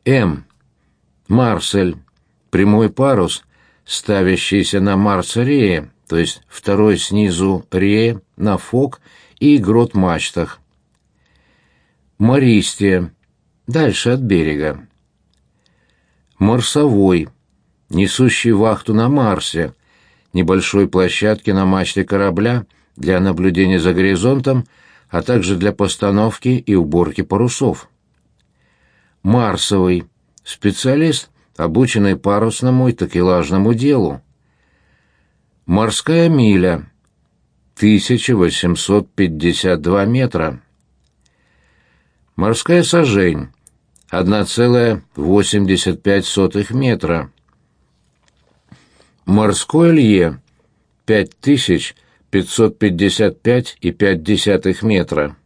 М. Марсель. Прямой парус, ставящийся на Марс-рее, то есть второй снизу рее, на фок и грот-мачтах. Мористия. Дальше от берега. Марсовой. Несущий вахту на Марсе, небольшой площадке на мачте корабля для наблюдения за горизонтом, а также для постановки и уборки парусов. Марсовый. Специалист, обученный парусному и такелажному делу. Морская миля. 1852 метра. Морская сажень. 1,85 метра. Морское лье. 5555,5 метра.